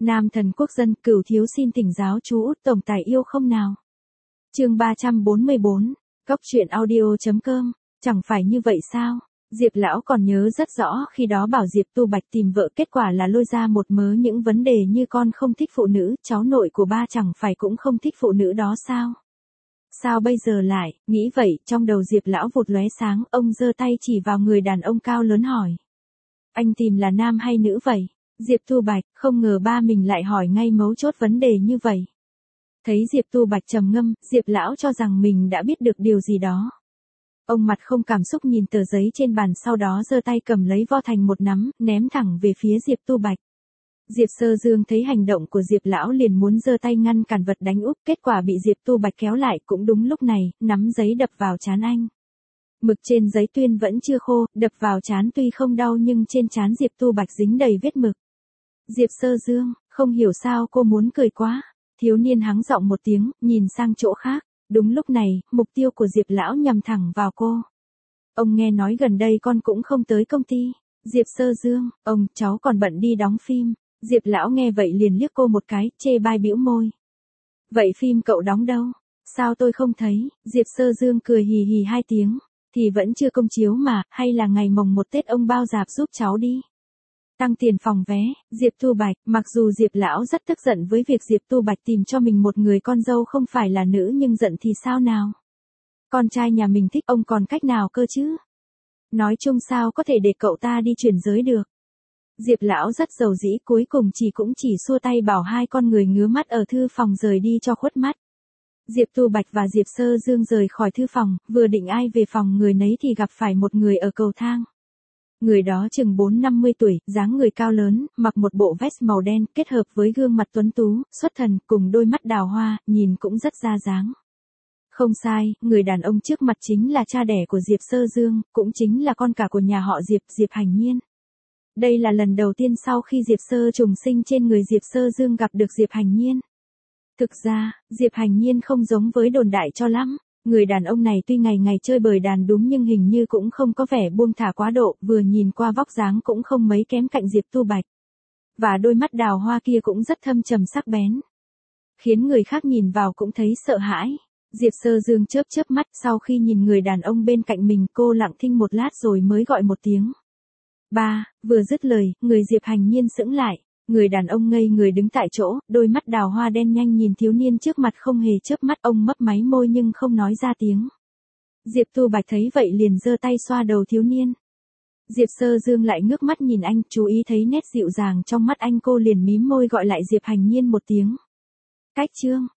Nam thần quốc dân, Cửu thiếu xin thỉnh giáo chú Út tổng tài yêu không nào. Chương 344, Góc truyện audio.com. Chẳng phải như vậy sao? Diệp lão còn nhớ rất rõ khi đó bảo Diệp Tu Bạch tìm vợ, kết quả là lôi ra một mớ những vấn đề như con không thích phụ nữ, cháu nội của ba chẳng phải cũng không thích phụ nữ đó sao? Sao bây giờ lại, nghĩ vậy, trong đầu Diệp lão vụt lóe sáng, ông giơ tay chỉ vào người đàn ông cao lớn hỏi. Anh tìm là nam hay nữ vậy? Diệp Tu Bạch, không ngờ ba mình lại hỏi ngay mấu chốt vấn đề như vậy. Thấy Diệp Tu Bạch trầm ngâm, Diệp lão cho rằng mình đã biết được điều gì đó. Ông mặt không cảm xúc nhìn tờ giấy trên bàn, sau đó giơ tay cầm lấy vo thành một nắm, ném thẳng về phía Diệp Tu Bạch. Diệp Sơ Dương thấy hành động của Diệp lão liền muốn giơ tay ngăn cản vật đánh úp, kết quả bị Diệp Tu Bạch kéo lại. Cũng đúng lúc này, nắm giấy đập vào trán anh. Mực trên giấy tuyên vẫn chưa khô, đập vào trán tuy không đau nhưng trên trán Diệp Tu Bạch dính đầy vết mực. Diệp Sơ Dương, không hiểu sao cô muốn cười quá. Thiếu niên hắng giọng một tiếng, nhìn sang chỗ khác. Đúng lúc này, mục tiêu của Diệp lão nhằm thẳng vào cô. Ông nghe nói gần đây con cũng không tới công ty. Diệp Sơ Dương, ông, cháu còn bận đi đóng phim. Diệp lão nghe vậy liền liếc cô một cái, chê bai bĩu môi. Vậy phim cậu đóng đâu? Sao tôi không thấy? Diệp Sơ Dương cười hì hì hai tiếng. Thì vẫn chưa công chiếu mà, hay là ngày mồng 1 Tết ông bao rạp giúp cháu đi. Tăng tiền phòng vé. Diệp Tu Bạch, mặc dù Diệp lão rất tức giận với việc Diệp Tu Bạch tìm cho mình một người con dâu không phải là nữ, nhưng giận thì sao nào? Con trai nhà mình thích ông còn cách nào cơ chứ? Nói chung sao có thể để cậu ta đi chuyển giới được? Diệp lão rất giàu dĩ, cuối cùng cũng chỉ xua tay bảo hai con người ngứa mắt ở thư phòng rời đi cho khuất mắt. Diệp Tu Bạch và Diệp Sơ Dương rời khỏi thư phòng, vừa định ai về phòng người nấy thì gặp phải một người ở cầu thang. Người đó chừng 40-50 tuổi, dáng người cao lớn, mặc một bộ vest màu đen, kết hợp với gương mặt tuấn tú, xuất thần, cùng đôi mắt đào hoa, nhìn cũng rất ra dáng. Không sai, người đàn ông trước mặt chính là cha đẻ của Diệp Sơ Dương, cũng chính là con cả của nhà họ Diệp, Diệp Hành Nhiên. Đây là lần đầu tiên sau khi Diệp Sơ trùng sinh trên người Diệp Sơ Dương gặp được Diệp Hành Nhiên. Thực ra, Diệp Hành Nhiên không giống với đồn đại cho lắm. Người đàn ông này tuy ngày ngày chơi bời đàn đúng nhưng hình như cũng không có vẻ buông thả quá độ, vừa nhìn qua vóc dáng cũng không mấy kém cạnh Diệp Tu Bạch. Và đôi mắt đào hoa kia cũng rất thâm trầm sắc bén. Khiến người khác nhìn vào cũng thấy sợ hãi. Diệp Sơ Dương chớp chớp mắt, sau khi nhìn người đàn ông bên cạnh mình, cô lặng thinh một lát rồi mới gọi một tiếng. Ba, vừa dứt lời, người Diệp Hành Nhiên sững lại. Người đàn ông ngây người đứng tại chỗ, đôi mắt đào hoa đen nhanh nhìn thiếu niên trước mặt không hề chớp mắt, ông mấp máy môi nhưng không nói ra tiếng. Diệp Tu Bạch thấy vậy liền giơ tay xoa đầu thiếu niên. Diệp Sơ Dương lại ngước mắt nhìn anh, chú ý thấy nét dịu dàng trong mắt anh, cô liền mím môi gọi lại Diệp Hành Nhiên một tiếng. Cách chương.